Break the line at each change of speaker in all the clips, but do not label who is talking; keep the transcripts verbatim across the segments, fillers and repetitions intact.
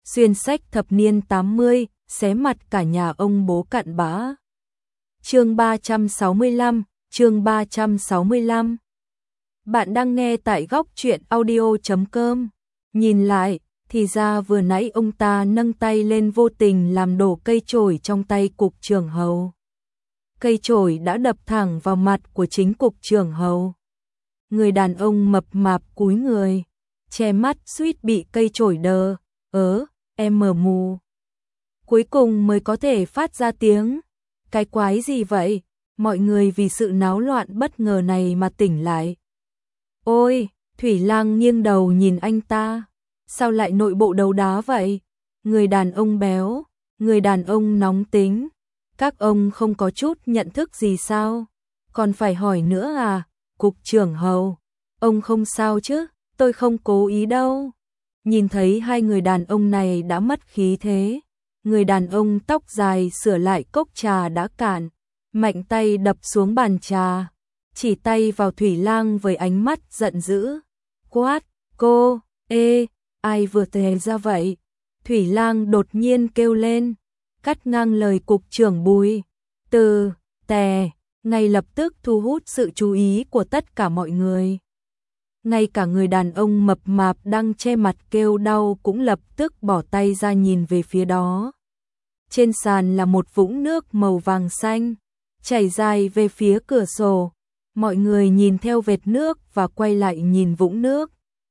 xuyên sách thập niên tám mươi, xé mặt cả nhà ông bố cặn bã. Chương ba trăm sáu mươi lăm, chương ba trăm sáu mươi lăm. Bạn đang nghe tại góc truyện audio chấm com. Nhìn lại, thì ra vừa nãy ông ta nâng tay lên vô tình làm đổ cây chổi trong tay cục trưởng Hầu. Cây chổi đã đập thẳng vào mặt của chính cục trưởng Hầu. Người đàn ông mập mạp cúi người, che mắt suýt bị cây chổi đờ, ớ, em mờ mù. Cuối cùng mới có thể phát ra tiếng. Cái quái gì vậy? Mọi người vì sự náo loạn bất ngờ này mà tỉnh lại. Ôi, Thủy Lang nghiêng đầu nhìn anh ta. Sao lại nội bộ đấu đá vậy? Người đàn ông béo, người đàn ông nóng tính. Các ông không có chút nhận thức gì sao? Còn phải hỏi nữa à? Cục trưởng Hầu, ông không sao chứ? Tôi không cố ý đâu. Nhìn thấy hai người đàn ông này đã mất khí thế. Người đàn ông tóc dài sửa lại cốc trà đã cạn, mạnh tay đập xuống bàn trà, chỉ tay vào Thủy Lang với ánh mắt giận dữ. Quát, cô, ê, ai vừa tè ra vậy? Thủy Lang đột nhiên kêu lên, cắt ngang lời cục trưởng Bùi. Từ, tè, ngay lập tức thu hút sự chú ý của tất cả mọi người. Ngay cả người đàn ông mập mạp đang che mặt kêu đau cũng lập tức bỏ tay ra nhìn về phía đó. Trên sàn là một vũng nước màu vàng xanh, chảy dài về phía cửa sổ. Mọi người nhìn theo vệt nước và quay lại nhìn vũng nước.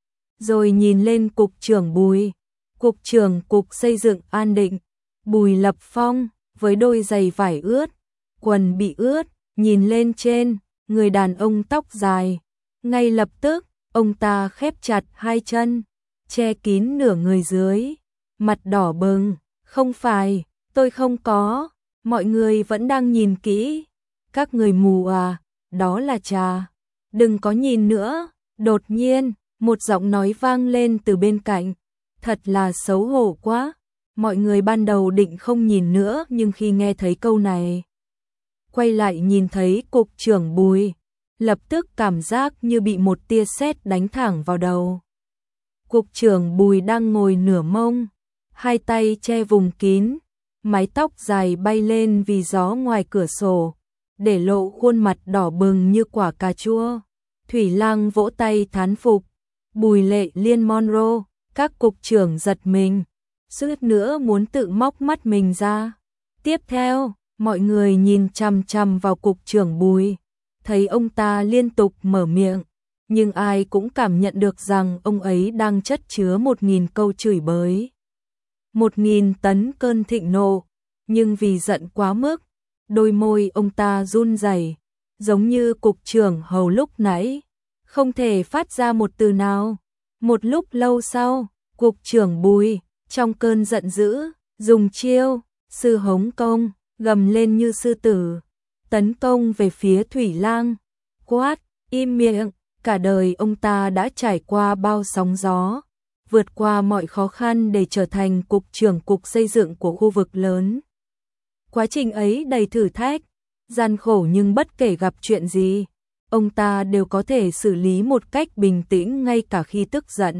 Rồi nhìn lên cục trưởng Bùi, cục trưởng cục xây dựng An Định, Bùi Lập Phong, với đôi giày vải ướt, quần bị ướt, nhìn lên trên, người đàn ông tóc dài. Ngay lập tức, ông ta khép chặt hai chân, che kín nửa người dưới, mặt đỏ bừng. Không phải, tôi không có, mọi người vẫn đang nhìn kỹ. Các người mù à, đó là trà. Đừng có nhìn nữa. Đột nhiên, một giọng nói vang lên từ bên cạnh. Thật là xấu hổ quá. Mọi người ban đầu định không nhìn nữa, nhưng khi nghe thấy câu này, quay lại nhìn thấy cục trưởng Bùi, lập tức cảm giác như bị một tia sét đánh thẳng vào đầu. Cục trưởng Bùi đang ngồi nửa mông, hai tay che vùng kín, mái tóc dài bay lên vì gió ngoài cửa sổ, để lộ khuôn mặt đỏ bừng như quả cà chua. Thủy Lang vỗ tay thán phục. Bùi Lệ Liên Monroe, các cục trưởng giật mình, suýt nữa muốn tự móc mắt mình ra. Tiếp theo, mọi người nhìn chằm chằm vào cục trưởng Bùi, thấy ông ta liên tục mở miệng, nhưng ai cũng cảm nhận được rằng ông ấy đang chất chứa một nghìn câu chửi bới, một nghìn tấn cơn thịnh nộ. Nhưng vì giận quá mức, đôi môi ông ta run rẩy, giống như cục trưởng Hầu lúc nãy, không thể phát ra một từ nào. Một lúc lâu sau, cục trưởng Bùi, trong cơn giận dữ, dùng chiêu sư hống công, gầm lên như sư tử, tấn công về phía Thủy Lang. Quát, im miệng. Cả đời ông ta đã trải qua bao sóng gió, vượt qua mọi khó khăn để trở thành cục trưởng cục xây dựng của khu vực lớn. Quá trình ấy đầy thử thách, gian khổ, nhưng bất kể gặp chuyện gì, ông ta đều có thể xử lý một cách bình tĩnh ngay cả khi tức giận.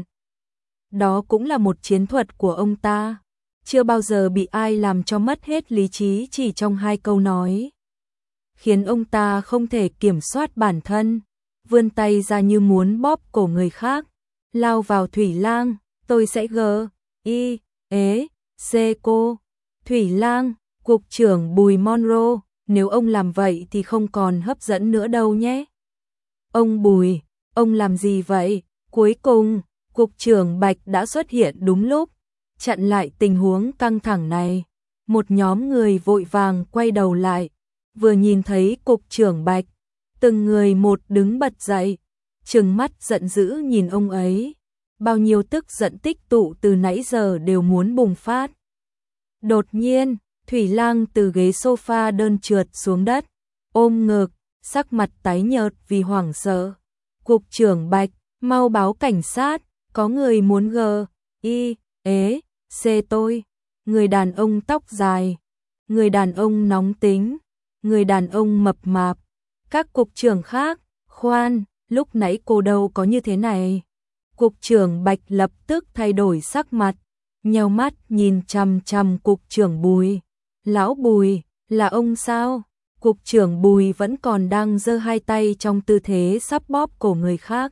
Đó cũng là một chiến thuật của ông ta, chưa bao giờ bị ai làm cho mất hết lý trí chỉ trong hai câu nói, khiến ông ta không thể kiểm soát bản thân, vươn tay ra như muốn bóp cổ người khác, lao vào Thủy Lang. Tôi sẽ gờ, y, ế, xê cô. Thủy Lang, cục trưởng Bùi Monroe, nếu ông làm vậy thì không còn hấp dẫn nữa đâu nhé. Ông Bùi, ông làm gì vậy? Cuối cùng, cục trưởng Bạch đã xuất hiện đúng lúc, chặn lại tình huống căng thẳng này. Một nhóm người vội vàng quay đầu lại, vừa nhìn thấy cục trưởng Bạch, từng người một đứng bật dậy, trừng mắt giận dữ nhìn ông ấy. Bao nhiêu tức giận tích tụ từ nãy giờ đều muốn bùng phát. Đột nhiên, Thủy Lang từ ghế sofa đơn trượt xuống đất, ôm ngực, sắc mặt tái nhợt vì hoảng sợ. Cục trưởng Bạch, mau báo cảnh sát, có người muốn gờ, y, ế, xê tôi. Người đàn ông tóc dài, người đàn ông nóng tính, người đàn ông mập mạp. Các cục trưởng khác, khoan, lúc nãy cô đâu có như thế này. Cục trưởng Bạch lập tức thay đổi sắc mặt, nheo mắt nhìn chằm chằm cục trưởng Bùi. Lão Bùi, là ông sao? Cục trưởng Bùi vẫn còn đang giơ hai tay trong tư thế sắp bóp cổ người khác.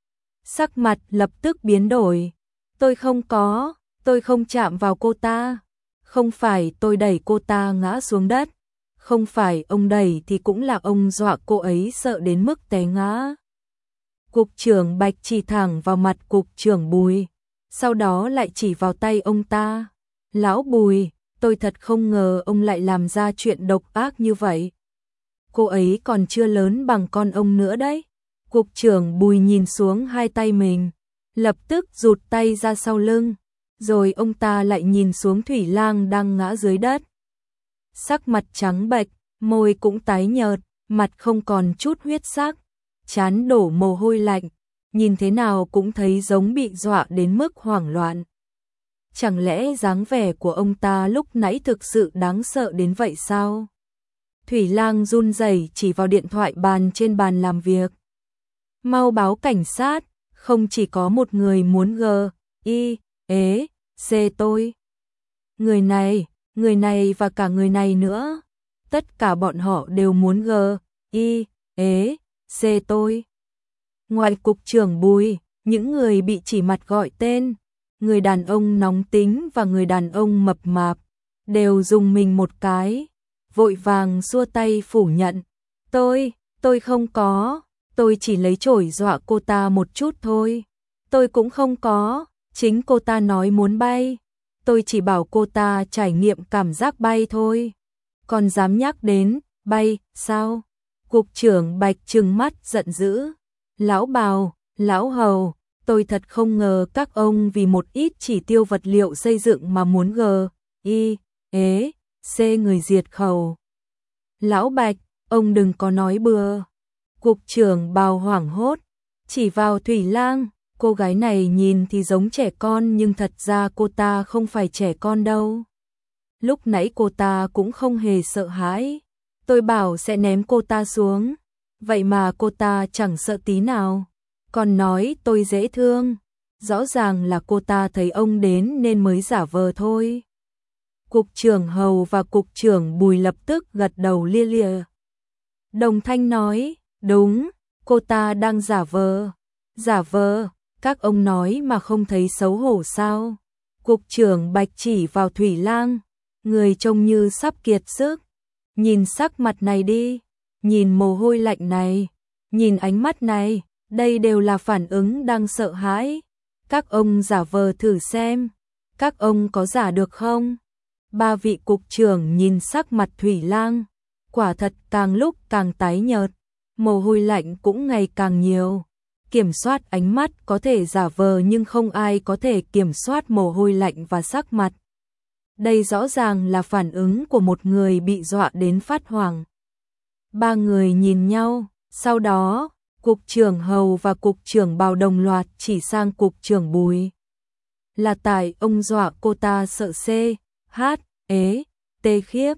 Sắc mặt lập tức biến đổi. Tôi không có, tôi không chạm vào cô ta. Không phải tôi đẩy cô ta ngã xuống đất. Không phải ông đẩy thì cũng là ông dọa cô ấy sợ đến mức té ngã. Cục trưởng Bạch chỉ thẳng vào mặt cục trưởng Bùi. Sau đó lại chỉ vào tay ông ta. Lão Bùi, tôi thật không ngờ ông lại làm ra chuyện độc ác như vậy. Cô ấy còn chưa lớn bằng con ông nữa đấy. Cục trưởng Bùi nhìn xuống hai tay mình, lập tức rụt tay ra sau lưng, rồi ông ta lại nhìn xuống Thủy Lang đang ngã dưới đất. Sắc mặt trắng bệch, môi cũng tái nhợt, mặt không còn chút huyết sắc, trán đổ mồ hôi lạnh, nhìn thế nào cũng thấy giống bị dọa đến mức hoảng loạn. Chẳng lẽ dáng vẻ của ông ta lúc nãy thực sự đáng sợ đến vậy sao? Thủy Lang run rẩy chỉ vào điện thoại bàn trên bàn làm việc. Mau báo cảnh sát, không chỉ có một người muốn g, y, ế, c tôi. Người này, người này và cả người này nữa. Tất cả bọn họ đều muốn g, y, ế, c tôi. Ngoài cục trưởng Bùi, những người bị chỉ mặt gọi tên, người đàn ông nóng tính và người đàn ông mập mạp, đều dùng mình một cái, vội vàng xua tay phủ nhận. Tôi, tôi không có, tôi chỉ lấy chổi dọa cô ta một chút thôi. Tôi cũng không có, chính cô ta nói muốn bay. Tôi chỉ bảo cô ta trải nghiệm cảm giác bay thôi. Còn dám nhắc đến, bay, sao? Cục trưởng Bạch trừng mắt giận dữ. Lão Bào, lão Hầu, tôi thật không ngờ các ông vì một ít chỉ tiêu vật liệu xây dựng mà muốn g, y, ế, c người diệt khẩu. Lão Bạch, ông đừng có nói bừa. Cục trưởng Bào hoảng hốt, chỉ vào Thủy Lang. Cô gái này nhìn thì giống trẻ con nhưng thật ra cô ta không phải trẻ con đâu. Lúc nãy cô ta cũng không hề sợ hãi. Tôi bảo sẽ ném cô ta xuống. Vậy mà cô ta chẳng sợ tí nào. Còn nói tôi dễ thương. Rõ ràng là cô ta thấy ông đến nên mới giả vờ thôi. Cục trưởng Hầu và cục trưởng Bùi lập tức gật đầu lia lịa. Đồng thanh nói, đúng, cô ta đang giả vờ. Giả vờ, các ông nói mà không thấy xấu hổ sao? Cục trưởng Bạch chỉ vào Thủy Lang, người trông như sắp kiệt sức. Nhìn sắc mặt này đi, nhìn mồ hôi lạnh này, nhìn ánh mắt này, đây đều là phản ứng đang sợ hãi. Các ông giả vờ thử xem, các ông có giả được không? Ba vị cục trưởng nhìn sắc mặt Thủy Lang, quả thật càng lúc càng tái nhợt, mồ hôi lạnh cũng ngày càng nhiều. Kiểm soát ánh mắt có thể giả vờ nhưng không ai có thể kiểm soát mồ hôi lạnh và sắc mặt. Đây rõ ràng là phản ứng của một người bị dọa đến phát hoảng. Ba người nhìn nhau, sau đó, cục trưởng Hầu và cục trưởng Bào đồng loạt chỉ sang cục trưởng Bùi. Là tại ông dọa cô ta sợ c, h, ế, t khiếp.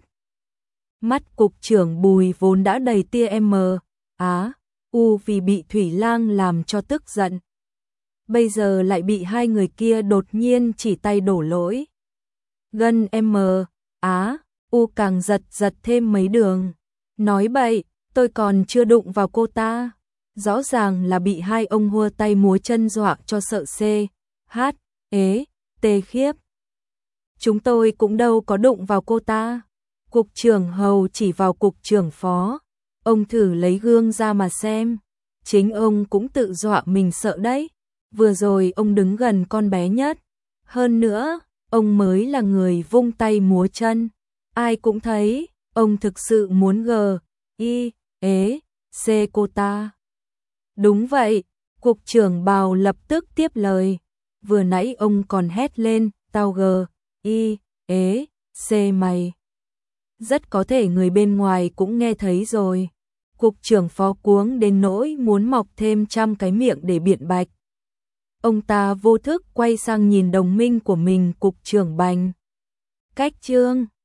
Mắt cục trưởng Bùi vốn đã đầy tia m, á, u vì bị Thủy Lang làm cho tức giận. Bây giờ lại bị hai người kia đột nhiên chỉ tay đổ lỗi. Gân M, Á, U càng giật giật thêm mấy đường. Nói bậy, tôi còn chưa đụng vào cô ta. Rõ ràng là bị hai ông hua tay múa chân dọa cho sợ C, H, ế, T khiếp. Chúng tôi cũng đâu có đụng vào cô ta. Cục trưởng Hầu chỉ vào cục trưởng Phó. Ông thử lấy gương ra mà xem. Chính ông cũng tự dọa mình sợ đấy. Vừa rồi ông đứng gần con bé nhất. Hơn nữa, ông mới là người vung tay múa chân. Ai cũng thấy, ông thực sự muốn g, y, ế, c cô ta. Đúng vậy, cục trưởng Bào lập tức tiếp lời. Vừa nãy ông còn hét lên, tao g, y, ế, c mày. Rất có thể người bên ngoài cũng nghe thấy rồi. Cục trưởng Phó cuống đến nỗi muốn mọc thêm trăm cái miệng để biện bạch. Ông ta vô thức quay sang nhìn đồng minh của mình, cục trưởng Bành. Cách Trương